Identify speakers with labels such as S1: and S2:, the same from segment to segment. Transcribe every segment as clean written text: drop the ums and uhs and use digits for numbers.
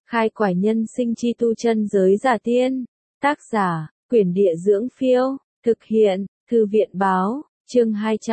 S1: Khai quải nhân sinh chi tu chân giới giả tiên. Tác giả, Quyển Địa Dưỡng Phiêu. Thực hiện, Thư viện Báo. Chương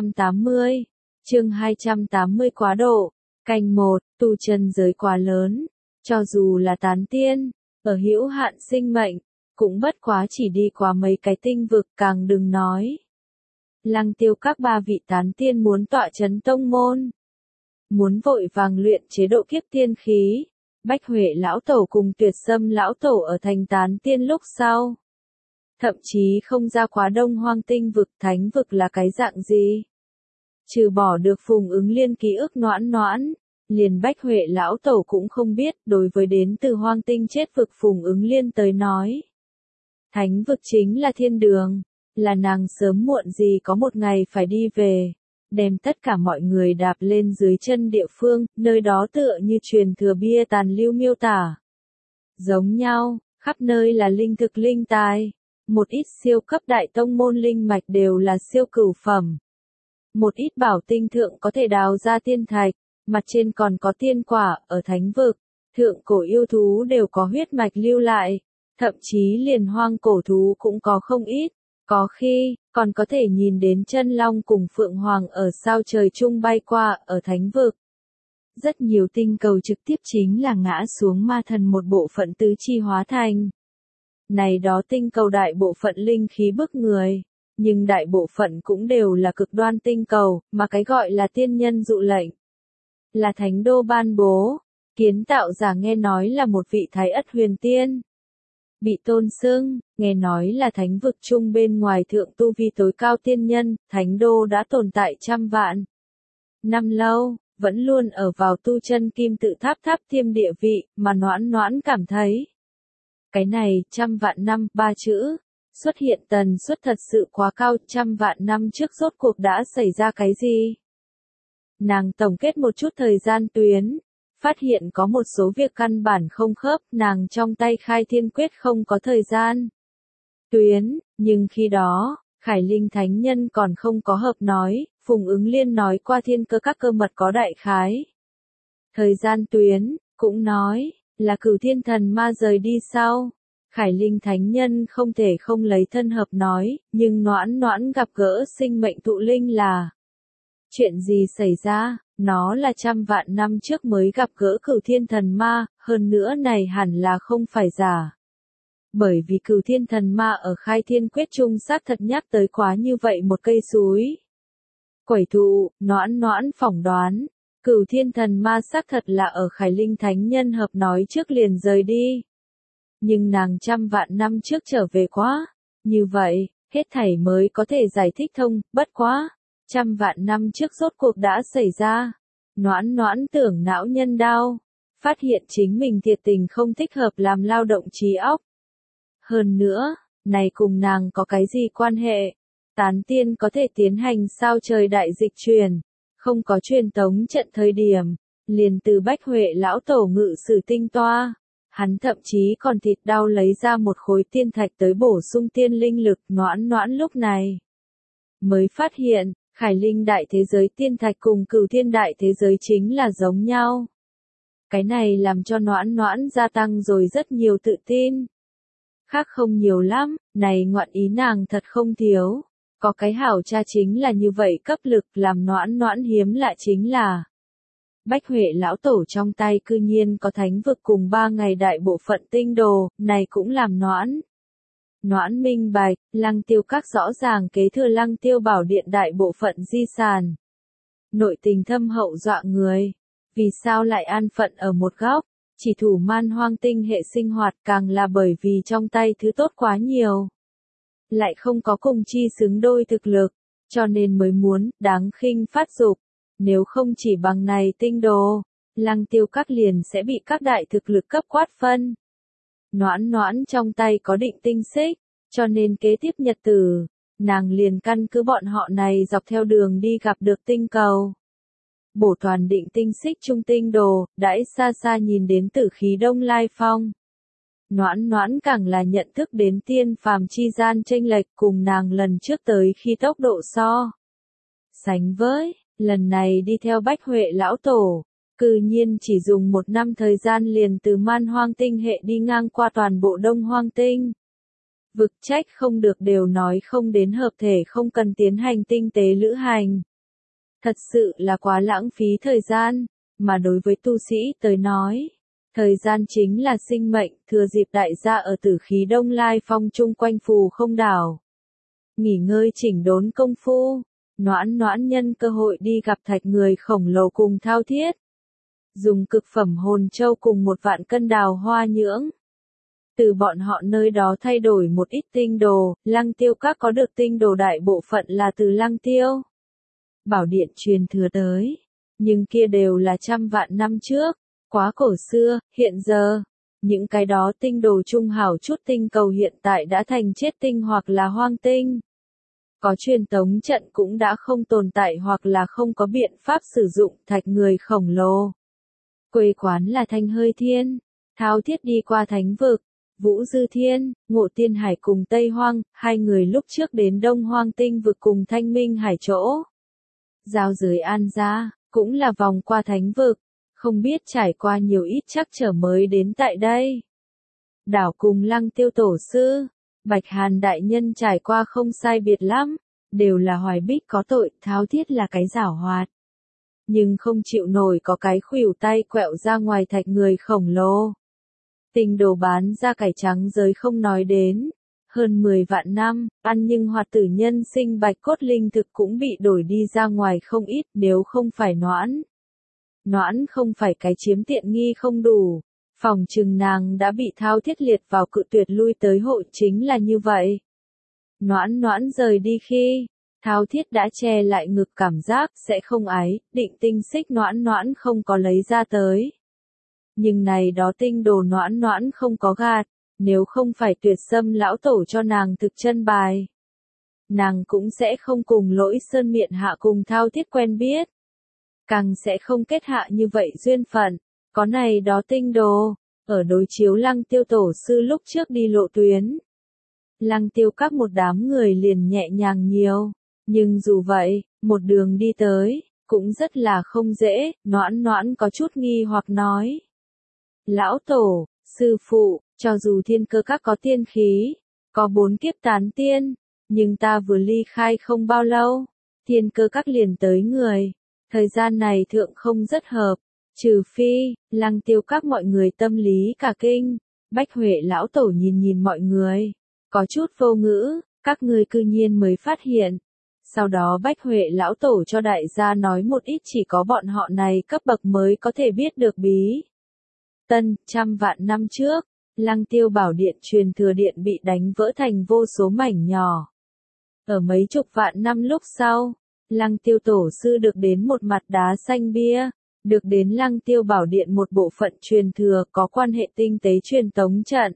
S1: 280. Chương 280 quá độ. Canh 1, tu chân giới quá lớn. Cho dù là tán tiên, ở hữu hạn sinh mệnh, cũng bất quá chỉ đi qua mấy cái tinh vực, càng đừng nói. Lăng Tiêu các ba vị tán tiên muốn tọa chấn tông môn. Muốn vội vàng luyện chế độ kiếp tiên khí. Bách Huệ lão tổ cùng Tuyệt Sâm lão tổ ở thành tán tiên lúc sau. Thậm chí không ra quá đông hoang tinh vực, thánh vực là cái dạng gì. Trừ bỏ được Phùng Ứng Liên ký ức noãn noãn, liền Bách Huệ lão tổ cũng không biết. Đối với đến từ hoang tinh chết vực Phùng Ứng Liên tới nói. Thánh vực chính là thiên đường, là nàng sớm muộn gì có một ngày phải đi về. Đem tất cả mọi người đạp lên dưới chân địa phương, nơi đó tựa như truyền thừa bia tàn lưu miêu tả. Giống nhau, khắp nơi là linh thực linh tài. Một ít siêu cấp đại tông môn linh mạch đều là siêu cửu phẩm. Một ít bảo tinh thượng có thể đào ra tiên thạch, mặt trên còn có tiên quả. Ở thánh vực, thượng cổ yêu thú đều có huyết mạch lưu lại, thậm chí liền hoang cổ thú cũng có không ít. Có khi, còn có thể nhìn đến chân long cùng phượng hoàng ở sao trời chung bay qua, ở thánh vực. Rất nhiều tinh cầu trực tiếp chính là ngã xuống ma thần một bộ phận tứ chi hóa thành. Này đó tinh cầu đại bộ phận linh khí bức người, nhưng đại bộ phận cũng đều là cực đoan tinh cầu, mà cái gọi là tiên nhân dụ lệnh. Là thánh đô ban bố, kiến tạo giả nghe nói là một vị thái ất huyền tiên. Bị tôn xưng, nghe nói là thánh vực chung bên ngoài thượng tu vi tối cao tiên nhân, thánh đô đã tồn tại trăm vạn năm lâu, vẫn luôn ở vào tu chân kim tự tháp tháp thiêm địa vị, mà noãn noãn cảm thấy. Cái này, trăm vạn năm, ba chữ, xuất hiện tần suất thật sự quá cao, trăm vạn năm trước rốt cuộc đã xảy ra cái gì? Nàng tổng kết một chút thời gian tuyến. Phát hiện có một số việc căn bản không khớp, nàng trong tay khai thiên quyết không có thời gian tuyến, nhưng khi đó, Khải Linh Thánh Nhân còn không có hợp nói, Phùng Ứng Liên nói qua thiên cơ các cơ mật có đại khái. Thời gian tuyến, cũng nói, là Cửu Thiên Thần Ma rời đi sau. Khải Linh Thánh Nhân không thể không lấy thân hợp nói, nhưng noãn noãn gặp gỡ sinh mệnh tụ linh là. Chuyện gì xảy ra? Nó là trăm vạn năm trước mới gặp gỡ Cửu Thiên Thần Ma, hơn nữa này hẳn là không phải giả. Bởi vì Cửu Thiên Thần Ma ở khai thiên quyết trung xác thật nhắc tới quá như vậy một cây suối. Quẩy thụ, noãn noãn phỏng đoán, Cửu Thiên Thần Ma xác thật là ở Khải Linh Thánh Nhân hợp nói trước liền rời đi. Nhưng nàng trăm vạn năm trước trở về quá, như vậy, hết thảy mới có thể giải thích thông, bất quá. Trăm vạn năm trước rốt cuộc đã xảy ra. Noãn noãn tưởng não nhân đau. Phát hiện chính mình thiệt tình không thích hợp làm lao động trí óc. Hơn nữa, này cùng nàng có cái gì quan hệ? Tán tiên có thể tiến hành sao trời đại dịch truyền. Không có truyền tống trận thời điểm. Liền từ Bách Huệ lão tổ ngự sử tinh toa. Hắn thậm chí còn thịt đau lấy ra một khối tiên thạch tới bổ sung tiên linh lực. Noãn noãn lúc này mới phát hiện. Khải Linh đại thế giới tiên thạch cùng Cửu Thiên đại thế giới chính là giống nhau. Cái này làm cho noãn noãn gia tăng rồi rất nhiều tự tin. Khác không nhiều lắm, này ngoạn ý nàng thật không thiếu. Có cái hảo cha chính là như vậy cấp lực, làm noãn noãn hiếm lạ chính là. Bách Huệ lão tổ trong tay cư nhiên có thánh vực cùng 3 ngày đại bộ phận tinh đồ, này cũng làm noãn. Noãn minh bạch, Lăng Tiêu các rõ ràng kế thừa Lăng Tiêu bảo điện đại bộ phận di sản. Nội tình thâm hậu dọa người. Vì sao lại an phận ở một góc? Chỉ thủ man hoang tinh hệ sinh hoạt càng là bởi vì trong tay thứ tốt quá nhiều. Lại không có cùng chi xứng đôi thực lực, cho nên mới muốn, đáng khinh phát dục. Nếu không chỉ bằng này tinh đồ, Lăng Tiêu các liền sẽ bị các đại thực lực cấp quát phân. Noãn noãn trong tay có định tinh xích, cho nên kế tiếp nhật tử, nàng liền căn cứ bọn họ này dọc theo đường đi gặp được tinh cầu. Bổ toàn định tinh xích trung tinh đồ, đãi xa xa nhìn đến tử khí Đông Lai Phong. Noãn noãn càng là nhận thức đến tiên phàm chi gian chênh lệch cùng nàng lần trước tới khi tốc độ so. Sánh với, lần này đi theo Bách Huệ lão tổ, Cư nhiên chỉ dùng 1 năm thời gian liền từ Man Hoang tinh hệ đi ngang qua toàn bộ Đông Hoang tinh. Vực trách không được đều nói không đến hợp thể không cần tiến hành tinh tế lữ hành. Thật sự là quá lãng phí thời gian, mà đối với tu sĩ tới nói, thời gian chính là sinh mệnh, thừa dịp đại gia ở tử khí Đông Lai Phong chung quanh phù không đảo. Nghỉ ngơi chỉnh đốn công phu, Noãn Noãn nhân cơ hội đi gặp Thạch người khổng lồ cùng Thao Thiết. Dùng cực phẩm hồn châu cùng 1 vạn cân đào hoa nhưỡng. Từ bọn họ nơi đó thay đổi một ít tinh đồ, Lăng Tiêu Các có được tinh đồ đại bộ phận là từ Lăng Tiêu Bảo Điện truyền thừa tới, nhưng kia đều là trăm vạn năm trước, quá cổ xưa, hiện giờ, những cái đó tinh đồ trung hảo chút tinh cầu hiện tại đã thành chết tinh hoặc là hoang tinh. Có truyền tống trận cũng đã không tồn tại hoặc là không có biện pháp sử dụng. Thạch người khổng lồ quê quán là Thanh Hơi Thiên, Thao Thiết đi qua Thánh Vực, Vũ Dư Thiên, Ngộ Tiên Hải cùng Tây Hoang, 2 người lúc trước đến Đông Hoang tinh vực cùng Thanh Minh Hải chỗ. Giao giới An Gia, cũng là vòng qua Thánh Vực, không biết trải qua nhiều ít trắc trở mới đến tại đây. Đảo cùng Lăng Tiêu Tổ Sư, Bạch Hàn Đại Nhân trải qua không sai biệt lắm, đều là Hoài Bích có tội, Thao Thiết là cái giảo hoạt. Nhưng không chịu nổi có cái khuỷu tay quẹo ra ngoài Thạch người khổng lồ. Tinh đồ bán ra cải trắng giới không nói đến, hơn 10 vạn năm, ăn nhưng hoạt tử nhân sinh bạch cốt linh thực cũng bị đổi đi ra ngoài không ít nếu không phải Noãn. Noãn không phải cái chiếm tiện nghi không đủ, phòng trừng nàng đã bị Thao Thiết liệt vào cự tuyệt lui tới hội chính là như vậy. Noãn Noãn rời đi khi, Thao Thiết đã che lại ngực cảm giác sẽ không ái, định tinh xích Noãn Noãn không có lấy ra tới. Nhưng này đó tinh đồ Noãn Noãn không có gạt, nếu không phải Tuyệt Sâm lão tổ cho nàng thực chân bài. Nàng cũng sẽ không cùng Lỗi Sơn miệng hạ cùng Thao Thiết quen biết. Càng sẽ không kết hạ như vậy duyên phận, có này đó tinh đồ, ở đối chiếu Lăng Tiêu Tổ Sư lúc trước đi lộ tuyến. Lăng Tiêu Các một đám người liền nhẹ nhàng nhiều, nhưng dù vậy, một đường đi tới, cũng rất là không dễ, Noãn Noãn có chút nghi hoặc nói. Lão Tổ, Sư Phụ, cho dù Thiên Cơ Các có tiên khí, có 4 kiếp tán tiên, nhưng ta vừa ly khai không bao lâu, Thiên Cơ Các liền tới người, thời gian này thượng không rất hợp, trừ phi, Lăng Tiêu Các mọi người tâm lý cả kinh, Bách Huệ Lão Tổ nhìn nhìn mọi người, có chút vô ngữ, các ngươi cư nhiên mới phát hiện. Sau đó Bách Huệ Lão Tổ cho đại gia nói một ít chỉ có bọn họ này cấp bậc mới có thể biết được bí. Tân, trăm vạn năm trước, Lăng Tiêu Bảo Điện truyền thừa điện bị đánh vỡ thành vô số mảnh nhỏ. Ở mấy chục vạn năm lúc sau, Lăng Tiêu Tổ Sư được đến một mặt đá xanh bia, được đến Lăng Tiêu Bảo Điện một bộ phận truyền thừa có quan hệ tinh tế truyền tống trận.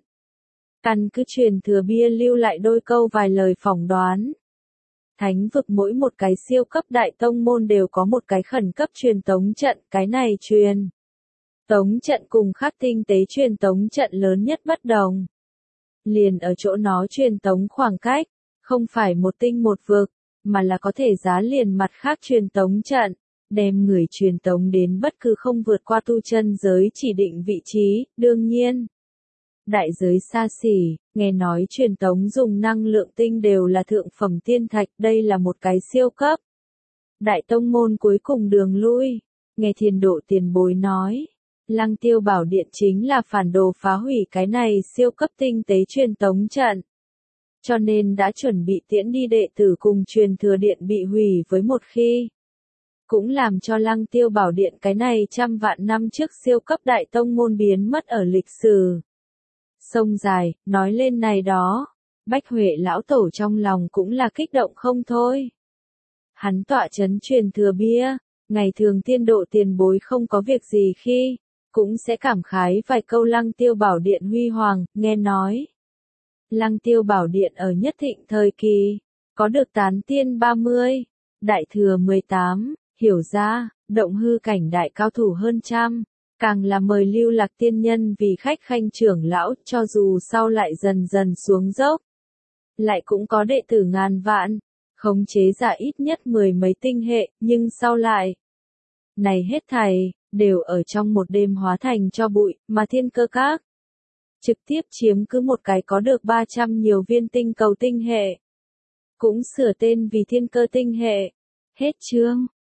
S1: Căn cứ truyền thừa bia lưu lại đôi câu vài lời phỏng đoán. Thánh vực mỗi một cái siêu cấp đại tông môn đều có một cái khẩn cấp truyền tống trận, cái này truyền tống trận cùng khác tinh tế truyền tống trận lớn nhất bất đồng. Liền ở chỗ nó truyền tống khoảng cách, không phải một tinh một vực, mà là có thể giá liền mặt khác truyền tống trận, đem người truyền tống đến bất cứ không vượt qua tu chân giới chỉ định vị trí, đương nhiên. Đại giới xa xỉ, nghe nói truyền tống dùng năng lượng tinh đều là thượng phẩm tiên thạch, đây là một cái siêu cấp. Đại tông môn cuối cùng đường lui, nghe Thiên Độ tiền bối nói, Lăng Tiêu Bảo Điện chính là phản đồ phá hủy cái này siêu cấp tinh tế truyền tống trận. Cho nên đã chuẩn bị tiễn đi đệ tử cùng truyền thừa điện bị hủy với một khi. Cũng làm cho Lăng Tiêu Bảo Điện cái này trăm vạn năm trước siêu cấp đại tông môn biến mất ở lịch sử. Sông dài, nói lên này đó, Bách Huệ Lão Tổ trong lòng cũng là kích động không thôi. Hắn tọa chấn truyền thừa bia, ngày thường Thiên Độ tiền bối không có việc gì khi, cũng sẽ cảm khái vài câu Lăng Tiêu Bảo Điện huy hoàng, nghe nói. Lăng Tiêu Bảo Điện ở nhất thịnh thời kỳ, có được tán tiên 30, đại thừa 18, hiểu ra, động hư cảnh đại cao thủ hơn trăm. Càng là mời Lưu Lạc tiên nhân vì khách khanh trưởng lão, cho dù sau lại dần dần xuống dốc. Lại cũng có đệ tử ngàn vạn, khống chế giả ít nhất 10 mấy tinh hệ, nhưng sau lại. Này hết thảy, đều ở trong một đêm hóa thành tro bụi, mà thiên cơ các trực tiếp chiếm cứ một cái có được 300 nhiều viên tinh cầu tinh hệ. Cũng sửa tên vì thiên cơ tinh hệ. Hết chương.